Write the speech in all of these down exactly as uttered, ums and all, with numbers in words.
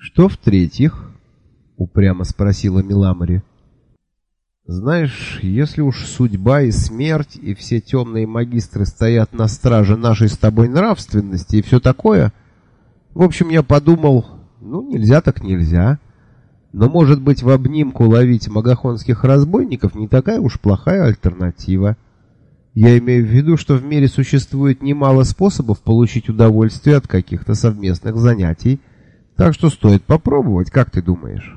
«Что в-третьих?» — упрямо спросила Миламори. «Знаешь, если уж судьба и смерть, и все темные магистры стоят на страже нашей с тобой нравственности и все такое, в общем, я подумал, ну, нельзя так нельзя, но, может быть, в обнимку ловить магахонских разбойников не такая уж плохая альтернатива. Я имею в виду, что в мире существует немало способов получить удовольствие от каких-то совместных занятий, так что стоит попробовать, как ты думаешь?»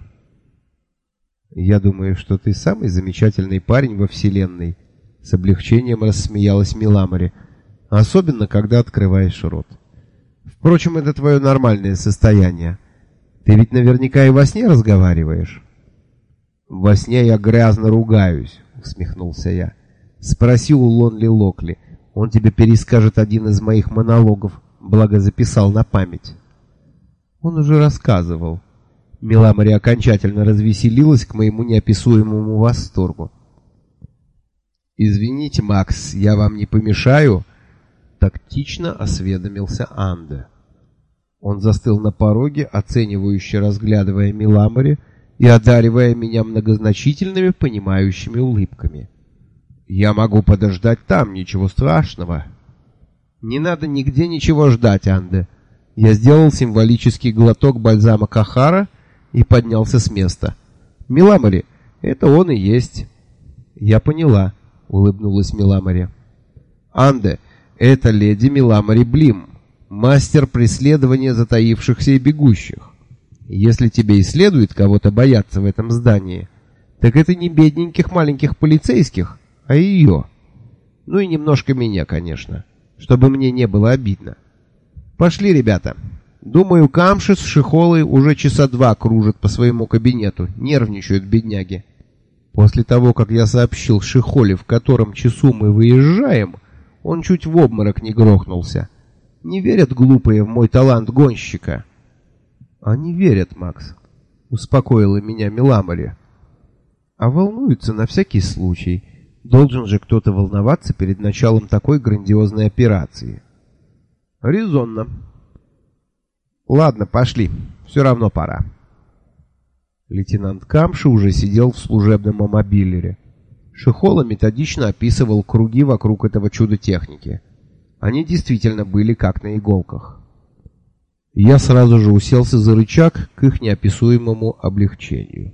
«Я думаю, что ты самый замечательный парень во вселенной», — с облегчением рассмеялась Миламори, «особенно, когда открываешь рот. Впрочем, это твое нормальное состояние. Ты ведь наверняка и во сне разговариваешь». «Во сне я грязно ругаюсь», — усмехнулся я. «Спроси у Лонли Локли, он тебе перескажет один из моих монологов, благо записал на память». «Он уже рассказывал». Миламори окончательно развеселилась к моему неописуемому восторгу. «Извините, Макс, я вам не помешаю?» — тактично осведомился Анде. Он застыл на пороге, оценивающе разглядывая Миламори и одаривая меня многозначительными понимающими улыбками. «Я могу подождать там, ничего страшного». «Не надо нигде ничего ждать, Анде». Я сделал символический глоток бальзама Кахара и поднялся с места. «Миламори, это он и есть». «Я поняла», — улыбнулась Миламори. «Анде, это леди Миламори Блим, мастер преследования затаившихся и бегущих. Если тебе и следует кого-то бояться в этом здании, так это не бедненьких маленьких полицейских, а ее. Ну и немножко меня, конечно, чтобы мне не было обидно. Пошли, ребята. Думаю, Камши с Шихолой уже часа два кружат по своему кабинету, нервничают бедняги». После того, как я сообщил Шихоле, в котором часу мы выезжаем, он чуть в обморок не грохнулся. Не верят глупые в мой талант гонщика. «Они верят, Макс», — успокоила меня Миламори. «А волнуются на всякий случай. Должен же кто-то волноваться перед началом такой грандиозной операции». «Резонно. Ладно, пошли. Все равно пора». Лейтенант Камши уже сидел в служебном мобилере. Шихола методично описывал круги вокруг этого чуда техники. Они действительно были как на иголках. Я сразу же уселся за рычаг к их неописуемому облегчению.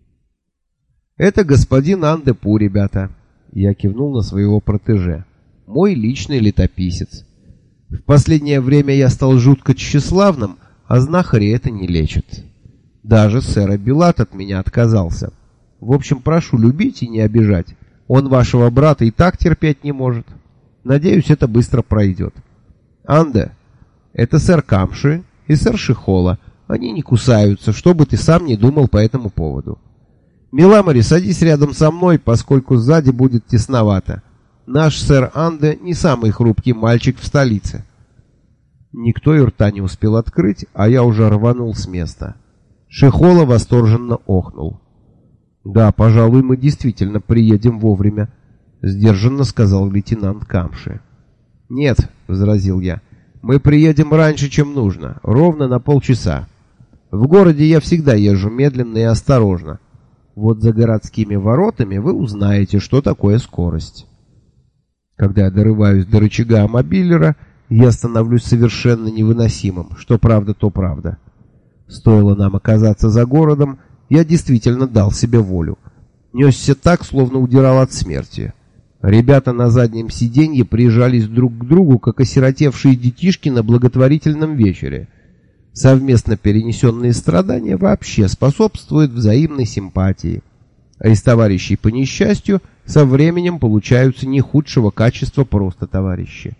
«Это господин Андепу, ребята», — я кивнул на своего протеже. «Мой личный летописец. В последнее время я стал жутко тщеславным, а знахари это не лечат. Даже сэр Абилат от меня отказался. В общем, прошу любить и не обижать. Он вашего брата и так терпеть не может. Надеюсь, это быстро пройдет. Анде, это сэр Камши и сэр Шихола. Они не кусаются, что бы ты сам не думал по этому поводу. Миламори, садись рядом со мной, поскольку сзади будет тесновато. Наш сэр Анде не самый хрупкий мальчик в столице». Никто и рта не успел открыть, а я уже рванул с места. Шихола восторженно охнул. «Да, пожалуй, мы действительно приедем вовремя», — сдержанно сказал лейтенант Камши. «Нет», — возразил я, — «мы приедем раньше, чем нужно, ровно на полчаса. В городе я всегда езжу медленно и осторожно. Вот за городскими воротами вы узнаете, что такое скорость». Когда я дорываюсь до рычага мобилера, я становлюсь совершенно невыносимым, что правда, то правда. Стоило нам оказаться за городом, я действительно дал себе волю. Несся так, словно удирал от смерти. Ребята на заднем сиденье прижались друг к другу, как осиротевшие детишки на благотворительном вечере. Совместно перенесенные страдания вообще способствуют взаимной симпатии. А из товарищей по несчастью со временем получаются не худшего качества просто товарищи.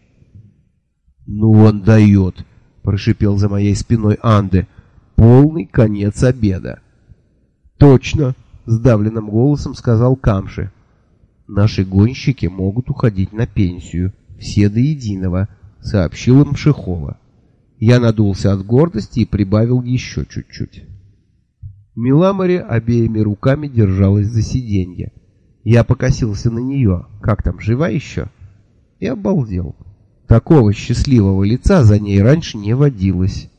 «Ну он дает», — прошипел за моей спиной Анде. «Полный конец обеда». «Точно», — сдавленным голосом сказал Камши. «Наши гонщики могут уходить на пенсию, все до единого», — сообщил им Шихола. Я надулся от гордости и прибавил еще чуть-чуть. Миламори обеими руками держалась за сиденье. Я покосился на нее. Как там, жива еще? И обалдел. Такого счастливого лица за ней раньше не водилось.